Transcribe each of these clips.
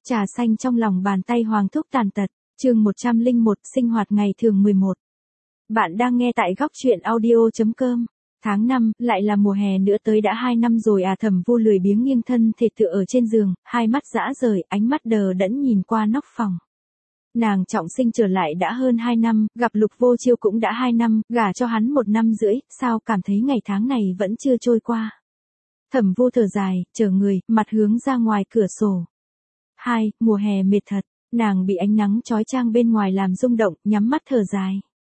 Trà xanh trong lòng bàn tay Hoàng Thúc tàn tật, chương 101 sinh hoạt ngày thường 11. Bạn đang nghe tại góc chuyện audio.com. Tháng 5, lại là mùa hè nữa tới đã 2 năm rồi à. Thẩm Vu lười biếng nghiêng thân thể tựa ở trên giường, hai mắt dã rời, ánh mắt đờ đẫn nhìn qua nóc phòng. Nàng trọng sinh trở lại đã hơn 2 năm, gặp Lục Vô Chiêu cũng đã 2 năm, gả cho hắn 1 năm rưỡi, sao cảm thấy ngày tháng này vẫn chưa trôi qua. Thẩm Vu thở dài, trở người, mặt hướng ra ngoài cửa sổ. Mùa hè mệt thật, nàng bị ánh nắng chói chang bên ngoài làm rung động, nhắm mắt thở dài.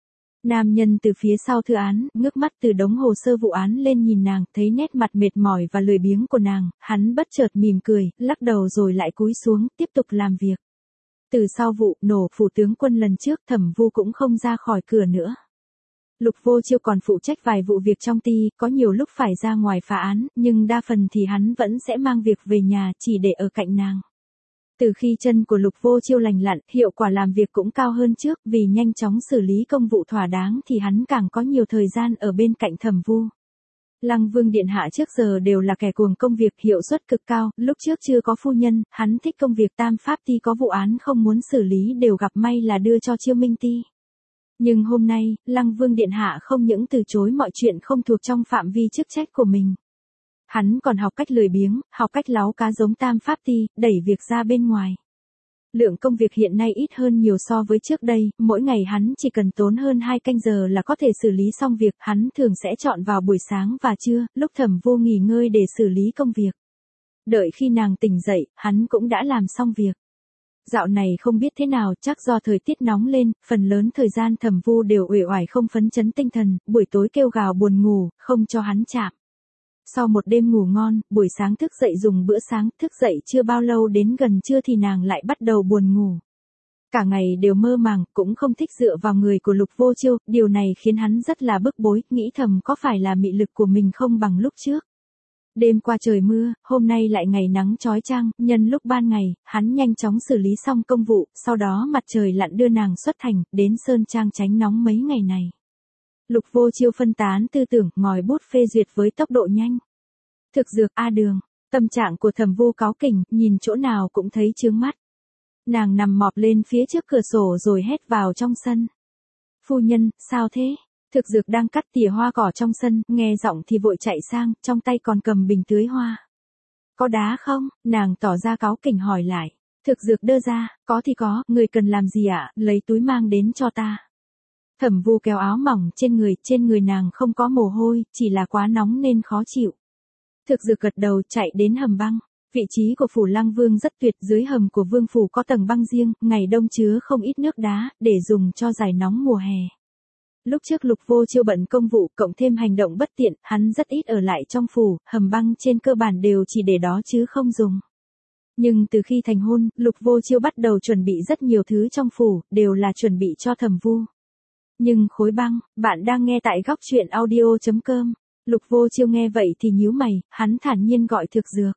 Nam nhân từ phía sau thư án, ngước mắt từ đống hồ sơ vụ án lên nhìn nàng, thấy nét mặt mệt mỏi và lười biếng của nàng, hắn bất chợt mỉm cười, lắc đầu rồi lại cúi xuống, tiếp tục làm việc. Từ sau vụ nổ phủ tướng quân lần trước, Thẩm Vu cũng không ra khỏi cửa nữa. Lục Vô Chiêu còn phụ trách vài vụ việc trong ty, có nhiều lúc phải ra ngoài phá án, nhưng đa phần thì hắn vẫn sẽ mang việc về nhà, chỉ để ở cạnh nàng. Từ khi chân của Lục Vô Chiêu lành lặn, hiệu quả làm việc cũng cao hơn trước, vì nhanh chóng xử lý công vụ thỏa đáng thì hắn càng có nhiều thời gian ở bên cạnh Thẩm Vu. Lăng Vương điện hạ trước giờ đều là kẻ cuồng công việc, hiệu suất cực cao, lúc trước chưa có phu nhân, hắn thích công việc tam pháp ty, có vụ án không muốn xử lý đều gặp may là đưa cho Chiêu Minh ty. Nhưng hôm nay, Lăng Vương điện hạ không những từ chối mọi chuyện không thuộc trong phạm vi chức trách của mình. Hắn còn học cách lười biếng, học cách láu cá giống tam pháp ty, đẩy việc ra bên ngoài. Lượng công việc hiện nay ít hơn nhiều so với trước đây, mỗi ngày hắn chỉ cần tốn hơn 2 canh giờ là có thể xử lý xong việc, hắn thường sẽ chọn vào buổi sáng và trưa, lúc Thẩm Vu nghỉ ngơi để xử lý công việc. Đợi khi nàng tỉnh dậy, hắn cũng đã làm xong việc. Dạo này không biết thế nào, chắc do thời tiết nóng lên, phần lớn thời gian Thẩm Vu đều uể oải không phấn chấn tinh thần, buổi tối kêu gào buồn ngủ, không cho hắn chạm. Sau một đêm ngủ ngon, buổi sáng thức dậy dùng bữa sáng, thức dậy chưa bao lâu đến gần trưa thì nàng lại bắt đầu buồn ngủ. Cả ngày đều mơ màng, cũng không thích dựa vào người của Lục Vô Chiêu, điều này khiến hắn rất là bức bối, nghĩ thầm có phải là mị lực của mình không bằng lúc trước. Đêm qua trời mưa, hôm nay lại ngày nắng chói chang, nhân lúc ban ngày, hắn nhanh chóng xử lý xong công vụ, sau đó mặt trời lặn đưa nàng xuất thành, đến Sơn Trang tránh nóng mấy ngày này. Lục Vô Chiêu phân tán tư tưởng, ngòi bút phê duyệt với tốc độ nhanh. Thực dược A đường, tâm trạng của Thẩm Vu cáu kỉnh, nhìn chỗ nào cũng thấy chướng mắt. Nàng nằm mọp lên phía trước cửa sổ rồi hét vào trong sân. Phu nhân, sao thế? Thực dược đang cắt tỉa hoa cỏ trong sân, nghe giọng thì vội chạy sang, trong tay còn cầm bình tưới hoa. Có đá không? Nàng tỏ ra cáu kỉnh hỏi lại. Thực dược đưa ra, có thì có, người cần làm gì ạ? Lấy túi mang đến cho ta. Thẩm Vu kéo áo mỏng trên người nàng không có mồ hôi, chỉ là quá nóng nên khó chịu. Thực dược gật đầu chạy đến hầm băng. Vị trí của phủ Lăng Vương rất tuyệt, dưới hầm của vương phủ có tầng băng riêng, ngày đông chứa không ít nước đá, để dùng cho giải nóng mùa hè. Lúc trước Lục Vô Chiêu bận công vụ, cộng thêm hành động bất tiện, hắn rất ít ở lại trong phủ, hầm băng trên cơ bản đều chỉ để đó chứ không dùng. Nhưng từ khi thành hôn, Lục Vô Chiêu bắt đầu chuẩn bị rất nhiều thứ trong phủ, đều là chuẩn bị cho Thẩm Vu. Nhưng khối băng, bạn đang nghe tại góc chuyện audio.com. Lục Vô Chiêu nghe vậy thì nhíu mày, hắn thản nhiên gọi thực dược.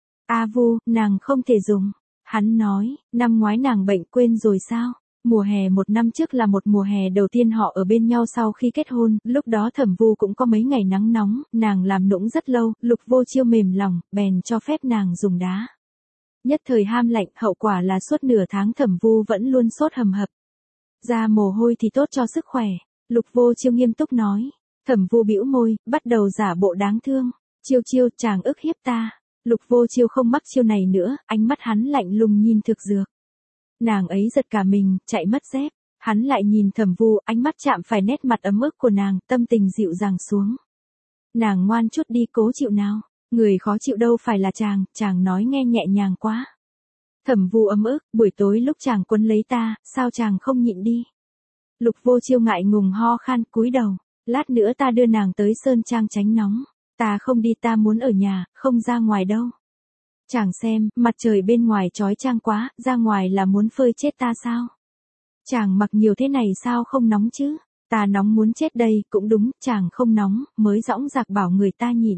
A Vu, nàng không thể dùng. Hắn nói, năm ngoái nàng bệnh quên rồi sao? Mùa hè 1 năm trước là một mùa hè đầu tiên họ ở bên nhau sau khi kết hôn, lúc đó Thẩm Vu cũng có mấy ngày nắng nóng, nàng làm nũng rất lâu, Lục Vô Chiêu mềm lòng, bèn cho phép nàng dùng đá. Nhất thời ham lạnh, hậu quả là suốt nửa tháng Thẩm Vu vẫn luôn sốt hầm hập. Ra mồ hôi thì tốt cho sức khỏe, Lục Vô Chiêu nghiêm túc nói. Thẩm Vu bĩu môi, bắt đầu giả bộ đáng thương. Chiêu chiêu, chàng ức hiếp ta. Lục Vô Chiêu không mắc chiêu này nữa, ánh mắt hắn lạnh lùng nhìn thực dược. Nàng ấy giật cả mình, chạy mất dép. Hắn lại nhìn Thẩm Vu, ánh mắt chạm phải nét mặt ấm ức của nàng, tâm tình dịu dàng xuống. Nàng ngoan chút đi, cố chịu nào. Người khó chịu đâu phải là chàng nói nghe nhẹ nhàng quá. Thẩm Vu ấm ức, buổi tối lúc chàng quấn lấy ta, sao chàng không nhịn đi. Lục Vô Chiêu ngại ngùng ho khan, cúi đầu. Lát nữa ta đưa nàng tới Sơn Trang tránh nóng. Ta không đi, ta muốn ở nhà, không ra ngoài đâu. Chàng xem, mặt trời bên ngoài chói chang quá, ra ngoài là muốn phơi chết ta sao? Chàng mặc nhiều thế này sao không nóng chứ? Ta nóng muốn chết đây, cũng đúng, chàng không nóng, mới dõng dạc bảo người ta nhịn.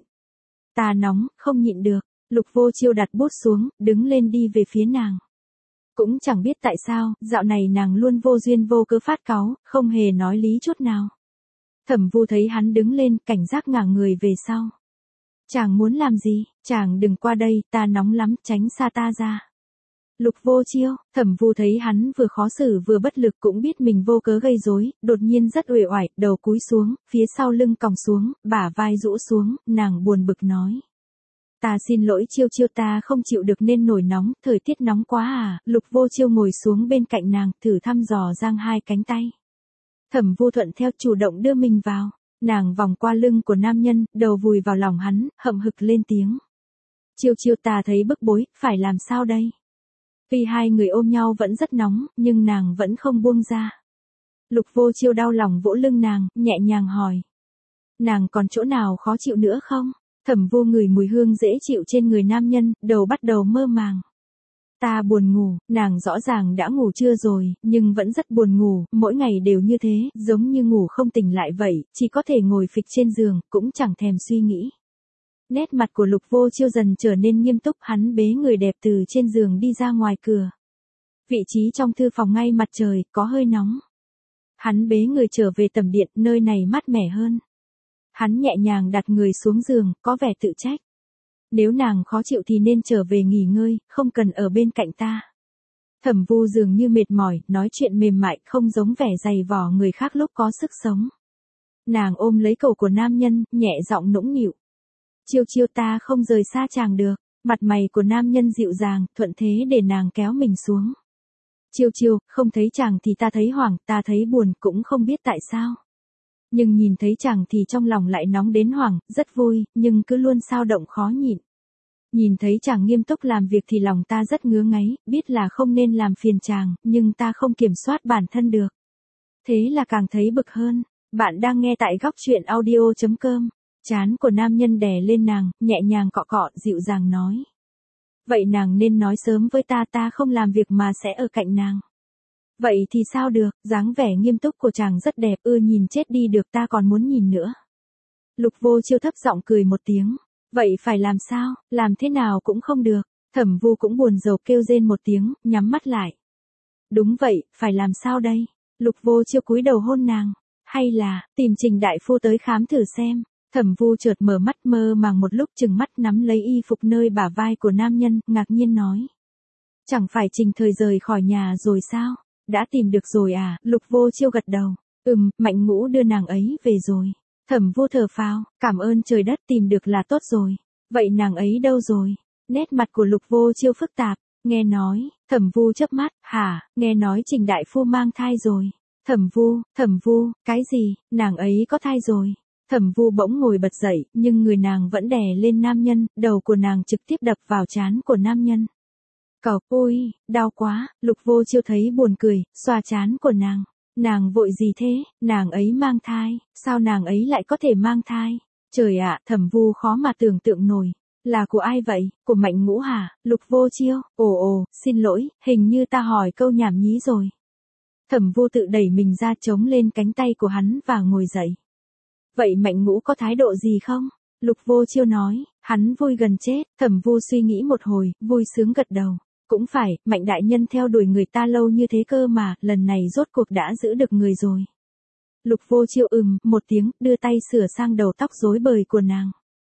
Ta nóng, không nhịn được. Lục Vô Chiêu đặt bút xuống, đứng lên đi về phía nàng. Cũng chẳng biết tại sao, dạo này nàng luôn vô duyên vô cớ phát cáu, không hề nói lý chút nào. Thẩm Vu thấy hắn đứng lên, cảnh giác ngả người về sau. Chàng muốn làm gì? Chàng đừng qua đây, ta nóng lắm, tránh xa ta ra. Lục Vô Chiêu, Thẩm Vu thấy hắn vừa khó xử vừa bất lực cũng biết mình vô cớ gây rối, đột nhiên rất uể oải, đầu cúi xuống, phía sau lưng còng xuống, bả vai rũ xuống, nàng buồn bực nói. Ta xin lỗi Chiêu Chiêu, ta không chịu được nên nổi nóng, thời tiết nóng quá à. Lục Vô Chiêu ngồi xuống bên cạnh nàng, thử thăm dò giang hai cánh tay. Thẩm Vu thuận theo chủ động đưa mình vào, nàng vòng qua lưng của nam nhân, đầu vùi vào lòng hắn, hậm hực lên tiếng. Chiêu Chiêu, ta thấy bức bối, phải làm sao đây? Tuy hai người ôm nhau vẫn rất nóng, nhưng nàng vẫn không buông ra. Lục Vô Chiêu đau lòng vỗ lưng nàng, nhẹ nhàng hỏi. Nàng còn chỗ nào khó chịu nữa không? Thẩm Vu ngửi mùi hương dễ chịu trên người nam nhân, đầu bắt đầu mơ màng. Ta buồn ngủ, nàng rõ ràng đã ngủ trưa rồi, nhưng vẫn rất buồn ngủ, mỗi ngày đều như thế, giống như ngủ không tỉnh lại vậy, chỉ có thể ngồi phịch trên giường, cũng chẳng thèm suy nghĩ. Nét mặt của Lục Vô Chiêu dần trở nên nghiêm túc, hắn bế người đẹp từ trên giường đi ra ngoài cửa. Vị trí trong thư phòng ngay mặt trời, có hơi nóng. Hắn bế người trở về tầm điện, nơi này mát mẻ hơn. Hắn nhẹ nhàng đặt người xuống giường, có vẻ tự trách. Nếu nàng khó chịu thì nên trở về nghỉ ngơi, không cần ở bên cạnh ta. Thẩm Vu dường như mệt mỏi, nói chuyện mềm mại, không giống vẻ dày vò người khác lúc có sức sống. Nàng ôm lấy cổ của nam nhân, nhẹ giọng nũng nịu. Chiêu Chiêu, ta không rời xa chàng được. Mặt mày của nam nhân dịu dàng, thuận thế để nàng kéo mình xuống. Chiêu Chiêu, không thấy chàng thì ta thấy hoảng, ta thấy buồn, cũng không biết tại sao. Nhưng nhìn thấy chàng thì trong lòng lại nóng đến hoảng, rất vui, nhưng cứ luôn xao động khó nhịn. Nhìn thấy chàng nghiêm túc làm việc thì lòng ta rất ngứa ngáy, biết là không nên làm phiền chàng, nhưng ta không kiểm soát bản thân được. Thế là càng thấy bực hơn. Bạn đang nghe tại góc truyện audio.com. Trán của nam nhân đè lên nàng, nhẹ nhàng cọ cọ, dịu dàng nói. Vậy nàng nên nói sớm với ta, ta không làm việc mà sẽ ở cạnh nàng. Vậy thì sao được, dáng vẻ nghiêm túc của chàng rất đẹp, nhìn chết đi được, ta còn muốn nhìn nữa. Lục Vô Chiêu thấp giọng cười một tiếng. Vậy phải làm sao, làm thế nào cũng không được. Thẩm Vu cũng buồn rầu kêu rên một tiếng, nhắm mắt lại. Đúng vậy, phải làm sao đây? Lục Vô Chiêu cúi đầu hôn nàng. Hay là, tìm Trình đại phu tới khám thử xem. Thẩm Vu chợt mở mắt mơ màng một lúc, chừng mắt nắm lấy y phục nơi bả vai của nam nhân, ngạc nhiên nói. Chẳng phải Trình Thời rời khỏi nhà rồi sao? Đã tìm được rồi à? Lục Vô Chiêu gật đầu. Mạnh Ngũ đưa nàng ấy về rồi. Thẩm Vu thở phào, cảm ơn trời đất, tìm được là tốt rồi. Vậy nàng ấy đâu rồi? Nét mặt của Lục Vô Chiêu phức tạp. Nghe nói, Thẩm Vu chớp mắt, hả, nghe nói Trình đại phu mang thai rồi. Thẩm Vu, cái gì, nàng ấy có thai rồi. Thẩm Vu bỗng ngồi bật dậy, nhưng người nàng vẫn đè lên nam nhân, đầu của nàng trực tiếp đập vào trán của nam nhân. Cậu, ôi, đau quá. Lục Vô Chiêu thấy buồn cười, xoa trán của nàng. Nàng vội gì thế, nàng ấy mang thai, sao nàng ấy lại có thể mang thai? Trời ạ, Thẩm Vu khó mà tưởng tượng nổi. Là của ai vậy, của Mạnh Ngũ hả? Lục Vô Chiêu, ồ, xin lỗi, hình như ta hỏi câu nhảm nhí rồi. Thẩm Vu tự đẩy mình ra, chống lên cánh tay của hắn và ngồi dậy. Vậy Mạnh Ngũ có thái độ gì không? Lục Vô Chiêu nói, hắn vui gần chết. Thẩm Vu suy nghĩ một hồi, vui sướng gật đầu. Cũng phải, Mạnh đại nhân theo đuổi người ta lâu như thế cơ mà, lần này rốt cuộc đã giữ được người rồi. Lục Vô Chiêu một tiếng, đưa tay sửa sang đầu tóc rối bời của nàng.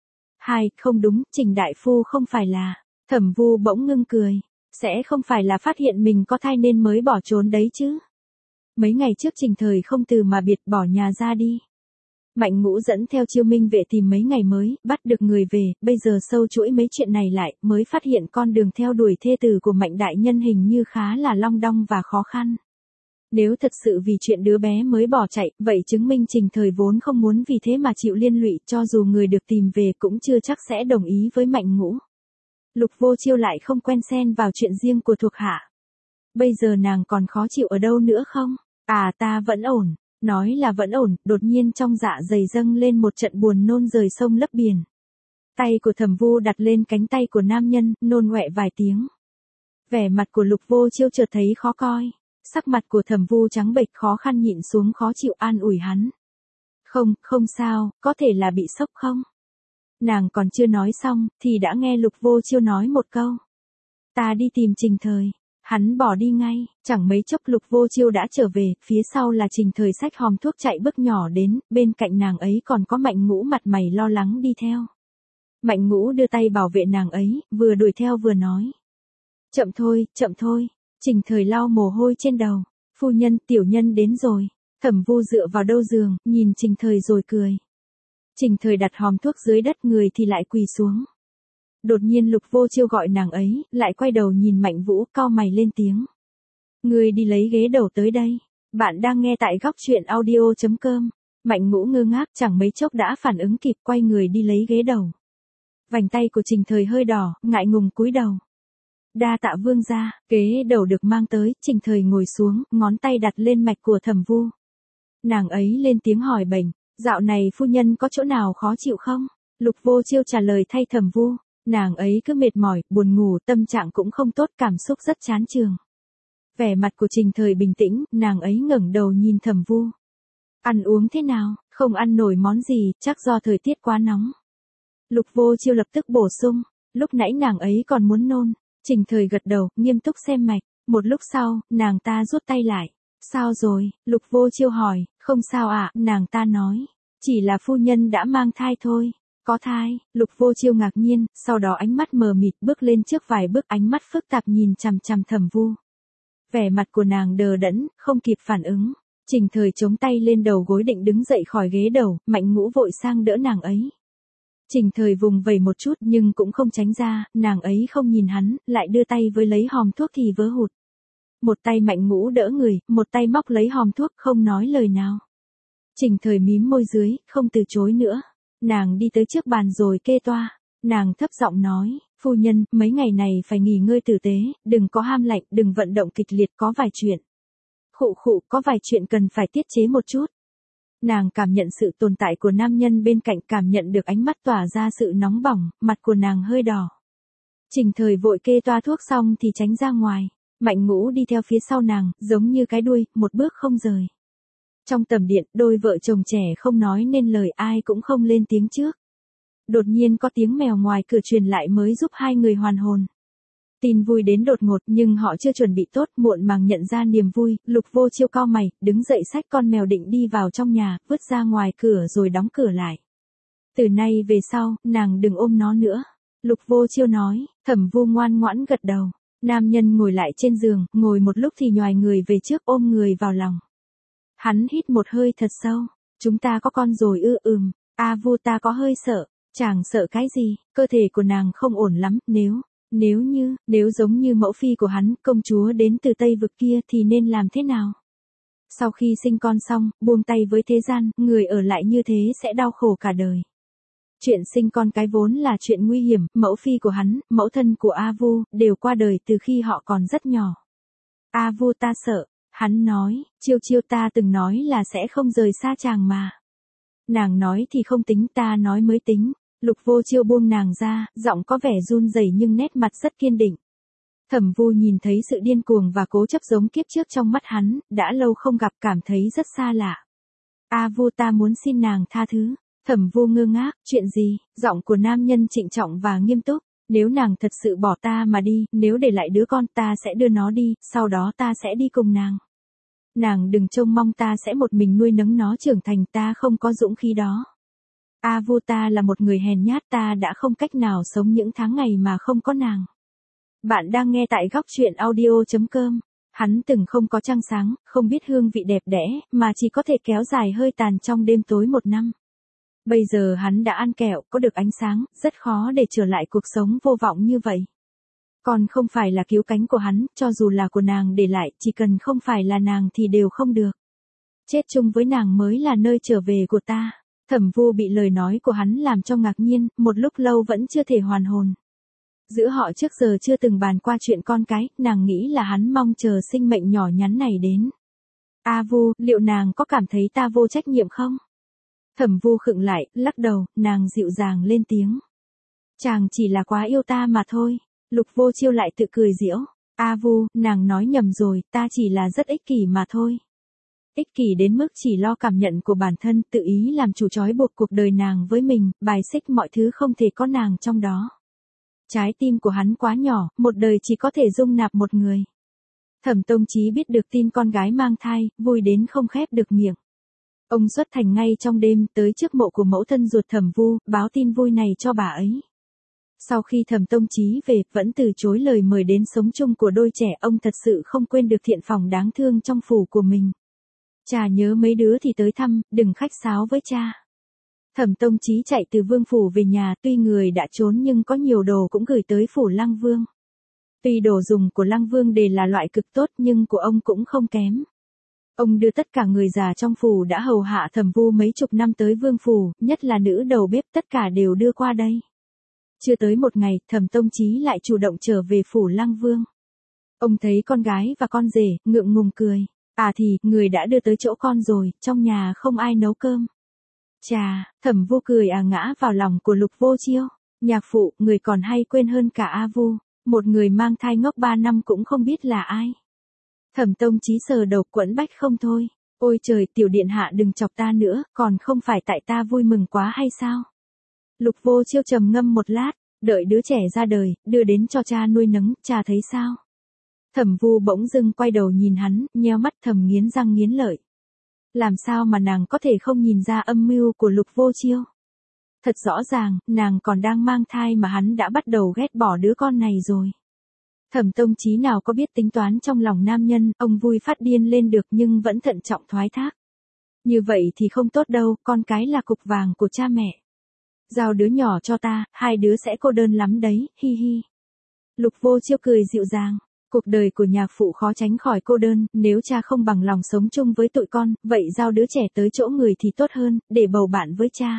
Không đúng, Trình đại phu không phải là. Thẩm Vu bỗng ngưng cười. Sẽ không phải là phát hiện mình có thai nên mới bỏ trốn đấy chứ? Mấy ngày trước Trình Thời không từ mà biệt, bỏ nhà ra đi. Mạnh Ngũ dẫn theo Chiêu Minh vệ tìm mấy ngày mới, bắt được người về, bây giờ sâu chuỗi mấy chuyện này lại, mới phát hiện con đường theo đuổi thê tử của Mạnh đại nhân hình như khá là long đong và khó khăn. Nếu thật sự vì chuyện đứa bé mới bỏ chạy, vậy chứng minh Trình Thời vốn không muốn vì thế mà chịu liên lụy, cho dù người được tìm về cũng chưa chắc sẽ đồng ý với Mạnh Ngũ. Lục Vô Chiêu lại không quen xen vào chuyện riêng của thuộc hạ. Bây giờ nàng còn khó chịu ở đâu nữa không? Ta vẫn ổn. Nói là vẫn ổn, đột nhiên trong dạ dày dâng lên một trận buồn nôn rời sông lấp biển. Tay của Thẩm Vu đặt lên cánh tay của nam nhân, nôn ọe vài tiếng. Vẻ mặt của Lục Vô Chiêu chợt thấy khó coi. Sắc mặt của Thẩm Vu trắng bệch, khó khăn nhịn xuống khó chịu an ủi hắn. Không sao, có thể là bị sốc không? Nàng còn chưa nói xong, thì đã nghe Lục Vô Chiêu nói một câu. Ta đi tìm Trình Thời. Hắn bỏ đi ngay, chẳng mấy chốc Lục Vô Chiêu đã trở về, phía sau là Trình Thời xách hòm thuốc chạy bước nhỏ đến, bên cạnh nàng ấy còn có Mạnh Ngũ mặt mày lo lắng đi theo. Mạnh Ngũ đưa tay bảo vệ nàng ấy, vừa đuổi theo vừa nói. chậm thôi. Trình Thời lau mồ hôi trên đầu. Phu nhân, tiểu nhân đến rồi. Thẩm Vu dựa vào đầu giường, nhìn Trình Thời rồi cười. Trình Thời đặt hòm thuốc dưới đất, người thì lại quỳ xuống. Đột nhiên Lục Vô Chiêu gọi nàng ấy, lại quay đầu nhìn Mạnh Vũ, cau mày lên tiếng. Người đi lấy ghế đầu tới đây. Bạn đang nghe tại góc truyện audio.com. Mạnh Ngũ ngơ ngác, chẳng mấy chốc đã phản ứng kịp, quay người đi lấy ghế đầu. Vành tay của Trình Thời hơi đỏ, ngại ngùng cúi đầu. Đa tạ vương gia. Ghế đầu được mang tới, Trình Thời ngồi xuống, ngón tay đặt lên mạch của Thẩm Vu. Nàng ấy lên tiếng hỏi bệnh. Dạo này phu nhân có chỗ nào khó chịu không? Lục Vô Chiêu trả lời thay Thẩm Vu. Nàng ấy cứ mệt mỏi, buồn ngủ, tâm trạng cũng không tốt, cảm xúc rất chán chường. Vẻ mặt của Trình Thời bình tĩnh, nàng ấy ngẩng đầu nhìn Thẩm Vu. Ăn uống thế nào? Không ăn nổi món gì, chắc do thời tiết quá nóng. Lục Vô Chiêu lập tức bổ sung. Lúc nãy nàng ấy còn muốn nôn. Trình Thời gật đầu, nghiêm túc xem mạch. Một lúc sau, nàng ta rút tay lại. Sao rồi? Lục Vô Chiêu hỏi. Không sao ạ, nàng ta nói. Chỉ là phu nhân đã mang thai thôi. Có thai. Lục Vô Chiêu ngạc nhiên, sau đó ánh mắt mờ mịt, bước lên trước vài bước, ánh mắt phức tạp nhìn chằm chằm Thẩm Vu. Vẻ mặt của nàng đờ đẫn, không kịp phản ứng. Trình Thời chống tay lên đầu gối định đứng dậy khỏi ghế đầu, Mạnh Ngũ vội sang đỡ nàng ấy. Trình Thời vùng vẩy một chút nhưng cũng không tránh ra, nàng ấy không nhìn hắn, lại đưa tay với lấy hòm thuốc thì vớ hụt. Một tay Mạnh Ngũ đỡ người, một tay móc lấy hòm thuốc, không nói lời nào. Trình Thời mím môi dưới, không từ chối nữa. Nàng đi tới trước bàn rồi kê toa. Nàng thấp giọng nói, phu nhân, mấy ngày này phải nghỉ ngơi tử tế, đừng có ham lạnh, đừng vận động kịch liệt, có vài chuyện. Có vài chuyện cần phải tiết chế một chút. Nàng cảm nhận sự tồn tại của nam nhân bên cạnh, cảm nhận được ánh mắt tỏa ra sự nóng bỏng, mặt của nàng hơi đỏ. Trình Thời vội kê toa thuốc xong thì tránh ra ngoài. Mạnh Ngũ đi theo phía sau nàng, giống như cái đuôi, một bước không rời. Trong tầm điện, đôi vợ chồng trẻ không nói nên lời, ai cũng không lên tiếng trước. Đột nhiên có tiếng mèo ngoài cửa truyền lại mới giúp hai người hoàn hồn. Tin vui đến đột ngột nhưng họ chưa chuẩn bị tốt, muộn màng nhận ra niềm vui, Lục Vô Chiêu cau mày, đứng dậy xách con mèo định đi vào trong nhà, vứt ra ngoài cửa rồi đóng cửa lại. Từ nay về sau, nàng đừng ôm nó nữa. Lục Vô Chiêu nói. Thẩm Vu ngoan ngoãn gật đầu. Nam nhân ngồi lại trên giường, ngồi một lúc thì nhoài người về trước, ôm người vào lòng. Hắn hít một hơi thật sâu. Chúng ta có con rồi ư? A Vu, ta có hơi sợ. Chàng sợ cái gì? Cơ thể của nàng không ổn lắm, nếu giống như mẫu phi của hắn, công chúa đến từ Tây vực kia thì nên làm thế nào? Sau khi sinh con xong, buông tay với thế gian, người ở lại như thế sẽ đau khổ cả đời. Chuyện sinh con cái vốn là chuyện nguy hiểm, mẫu phi của hắn, mẫu thân của A Vu, đều qua đời từ khi họ còn rất nhỏ. A Vu, ta sợ. Hắn nói, Chiêu, ta từng nói là sẽ không rời xa chàng mà. Nàng nói thì không tính, ta nói mới tính. Lục Vô Chiêu buông nàng ra, giọng có vẻ run rẩy nhưng nét mặt rất kiên định. Thẩm Vu nhìn thấy sự điên cuồng và cố chấp giống kiếp trước trong mắt hắn, đã lâu không gặp, cảm thấy rất xa lạ. A Vu, ta muốn xin nàng tha thứ. Thẩm Vu ngơ ngác, chuyện gì? Giọng của nam nhân trịnh trọng và nghiêm túc. Nếu nàng thật sự bỏ ta mà đi, nếu để lại đứa con, ta sẽ đưa nó đi, sau đó ta sẽ đi cùng nàng. Nàng đừng trông mong ta sẽ một mình nuôi nấng nó trưởng thành, ta không có dũng khí đó. A Vu, ta là một người hèn nhát, ta đã không cách nào sống những tháng ngày mà không có nàng. Bạn đang nghe tại góc truyện audio.com. Hắn từng không có trăng sáng, không biết hương vị đẹp đẽ, mà chỉ có thể kéo dài hơi tàn trong đêm tối một năm. Bây giờ hắn đã ăn kẹo, có được ánh sáng, rất khó để trở lại cuộc sống vô vọng như vậy. Còn không phải là cứu cánh của hắn, cho dù là của nàng để lại, chỉ cần không phải là nàng thì đều không được. Chết chung với nàng mới là nơi trở về của ta. Thẩm Vu bị lời nói của hắn làm cho ngạc nhiên, một lúc lâu vẫn chưa thể hoàn hồn. Giữa họ trước giờ chưa từng bàn qua chuyện con cái, nàng nghĩ là hắn mong chờ sinh mệnh nhỏ nhắn này đến. A Vu, liệu nàng có cảm thấy ta vô trách nhiệm không? Thẩm Vu khựng lại, lắc đầu, nàng dịu dàng lên tiếng. Chàng chỉ là quá yêu ta mà thôi. Lục Vô Chiêu lại tự cười giễu. A Vu, nàng nói nhầm rồi, ta chỉ là rất ích kỷ mà thôi. Ích kỷ đến mức chỉ lo cảm nhận của bản thân, tự ý làm chủ trói buộc cuộc đời nàng với mình, bài xích mọi thứ không thể có nàng trong đó. Trái tim của hắn quá nhỏ, một đời chỉ có thể dung nạp một người. Thẩm Tông Chí biết được tin con gái mang thai, vui đến không khép được miệng. Ông xuất thành ngay trong đêm, tới trước mộ của mẫu thân ruột Thẩm Vu, báo tin vui này cho bà ấy. Sau khi Thẩm Tông Chí về, vẫn từ chối lời mời đến sống chung của đôi trẻ, ông thật sự không quên được thiện phòng đáng thương trong phủ của mình. Cha nhớ mấy đứa thì tới thăm, đừng khách sáo với cha. Thẩm Tông Chí chạy từ Vương phủ về nhà, tuy người đã trốn nhưng có nhiều đồ cũng gửi tới phủ Lăng Vương. Tuy đồ dùng của Lăng Vương đều là loại cực tốt nhưng của ông cũng không kém. Ông đưa tất cả người già trong phủ đã hầu hạ Thẩm Vu mấy chục năm tới Vương phủ, nhất là nữ đầu bếp, tất cả đều đưa qua đây. Chưa tới một ngày, Thẩm Tông Chí lại chủ động trở về phủ Lăng Vương. Ông thấy con gái và con rể, ngượng ngùng cười. À thì, người đã đưa tới chỗ con rồi, trong nhà không ai nấu cơm. Chà, Thẩm Vu cười ngã vào lòng của Lục Vô Chiêu. Nhạc phụ, người còn hay quên hơn cả A Vu. Một người mang thai ngốc 3 năm cũng không biết là ai. Thẩm Tông Chí sờ đầu quẫn bách không thôi. Ôi trời, tiểu điện hạ đừng chọc ta nữa, còn không phải tại ta vui mừng quá hay sao? Lục Vô Chiêu trầm ngâm một lát, đợi đứa trẻ ra đời, đưa đến cho cha nuôi nấng, cha thấy sao? Thẩm Vu bỗng dưng quay đầu nhìn hắn, nheo mắt thầm nghiến răng nghiến lợi. Làm sao mà nàng có thể không nhìn ra âm mưu của Lục Vô Chiêu? Thật rõ ràng, nàng còn đang mang thai mà hắn đã bắt đầu ghét bỏ đứa con này rồi. Thẩm Tông Chí nào có biết tính toán trong lòng nam nhân, ông vui phát điên lên được nhưng vẫn thận trọng thoái thác. Như vậy thì không tốt đâu, con cái là cục vàng của cha mẹ. Giao đứa nhỏ cho ta, hai đứa sẽ cô đơn lắm đấy, hi hi. Lục Vô Chiêu cười dịu dàng. Cuộc đời của nhạc phụ khó tránh khỏi cô đơn, nếu cha không bằng lòng sống chung với tụi con, vậy giao đứa trẻ tới chỗ người thì tốt hơn, để bầu bạn với cha.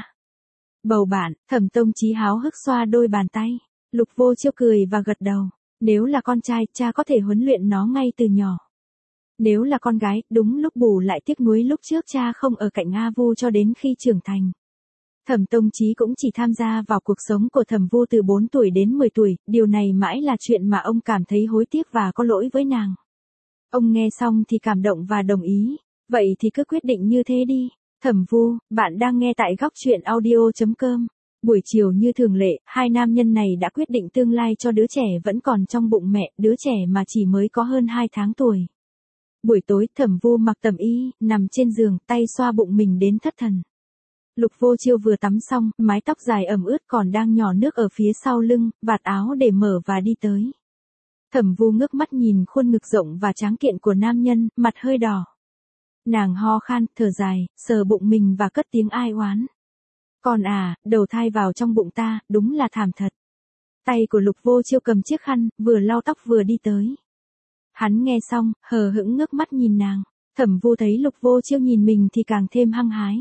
Bầu bạn, Thẩm Tông Chí háo hức xoa đôi bàn tay. Lục Vô Chiêu cười và gật đầu. Nếu là con trai, cha có thể huấn luyện nó ngay từ nhỏ. Nếu là con gái, đúng lúc bù lại tiếc nuối lúc trước cha không ở cạnh A Vu cho đến khi trưởng thành. Thẩm Tông Chí cũng chỉ tham gia vào cuộc sống của Thẩm Vu từ 4 tuổi đến 10 tuổi, điều này mãi là chuyện mà ông cảm thấy hối tiếc và có lỗi với nàng. Ông nghe xong thì cảm động và đồng ý, vậy thì cứ quyết định như thế đi. Thẩm Vu, bạn đang nghe tại góc truyện audio.com. Buổi chiều như thường lệ, hai nam nhân này đã quyết định tương lai cho đứa trẻ vẫn còn trong bụng mẹ, đứa trẻ mà chỉ mới có hơn 2 tháng tuổi. Buổi tối, Thẩm Vu mặc tầm y, nằm trên giường, tay xoa bụng mình đến thất thần. Lục Vô Chiêu vừa tắm xong, mái tóc dài ẩm ướt còn đang nhỏ nước ở phía sau lưng, vạt áo để mở và đi tới. Thẩm Vu ngước mắt nhìn khuôn ngực rộng và tráng kiện của nam nhân, mặt hơi đỏ. Nàng ho khan, thở dài, sờ bụng mình và cất tiếng ai oán. Con đầu thai vào trong bụng ta, đúng là thảm thật. Tay của Lục Vô Chiêu cầm chiếc khăn, vừa lau tóc vừa đi tới. Hắn nghe xong, hờ hững ngước mắt nhìn nàng. Thẩm Vu thấy Lục Vô Chiêu nhìn mình thì càng thêm hăng hái.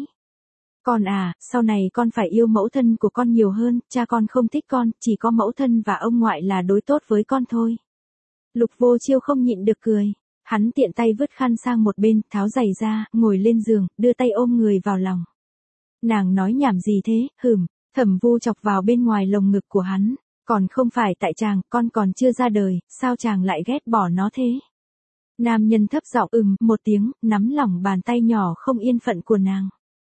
Con sau này con phải yêu mẫu thân của con nhiều hơn, cha con không thích con, chỉ có mẫu thân và ông ngoại là đối tốt với con thôi. Lục Vô Chiêu không nhịn được cười. Hắn tiện tay vứt khăn sang một bên, tháo giày ra, ngồi lên giường, đưa tay ôm người vào lòng. Nàng nói nhảm gì thế, Thẩm Vu chọc vào bên ngoài lồng ngực của hắn. Còn không phải tại chàng, con còn chưa ra đời, sao chàng lại ghét bỏ nó thế? Nam nhân thấp giọng một tiếng, nắm lỏng bàn tay nhỏ không yên phận của nàng.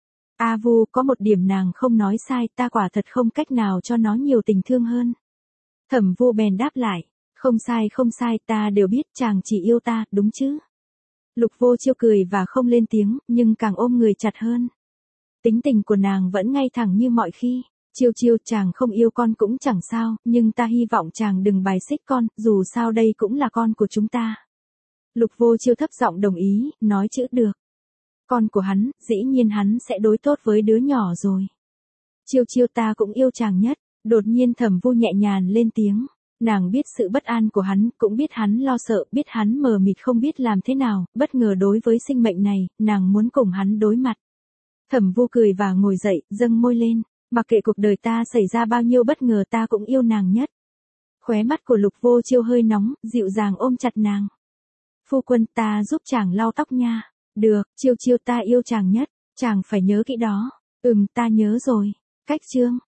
A Vu, có một điểm nàng không nói sai, ta quả thật không cách nào cho nó nhiều tình thương hơn. Thẩm Vu bèn đáp lại, không sai, ta đều biết chàng chỉ yêu ta, đúng chứ? Lục Vô Chiêu cười và không lên tiếng, nhưng càng ôm người chặt hơn. Tính tình của nàng vẫn ngay thẳng như mọi khi. Chiêu, chàng không yêu con cũng chẳng sao, nhưng ta hy vọng chàng đừng bài xích con, dù sao đây cũng là con của chúng ta. Lục Vô Chiêu thấp giọng đồng ý, nói chữ được. Con của hắn, dĩ nhiên hắn sẽ đối tốt với đứa nhỏ rồi. Chiêu, ta cũng yêu chàng nhất. Đột nhiên Thẩm Vu nhẹ nhàng lên tiếng. Nàng biết sự bất an của hắn, cũng biết hắn lo sợ, biết hắn mờ mịt không biết làm thế nào, bất ngờ đối với sinh mệnh này, nàng muốn cùng hắn đối mặt. Thẩm Vu cười và ngồi dậy, dâng môi lên. Mặc kệ cuộc đời ta xảy ra bao nhiêu bất ngờ ta cũng yêu nàng nhất. Khóe mắt của Lục Vô Chiêu hơi nóng, dịu dàng ôm chặt nàng. Phu quân, ta giúp chàng lau tóc nha. Được, Chiêu, ta yêu chàng nhất, chàng phải nhớ kỹ đó. Ta nhớ rồi. Cách chương.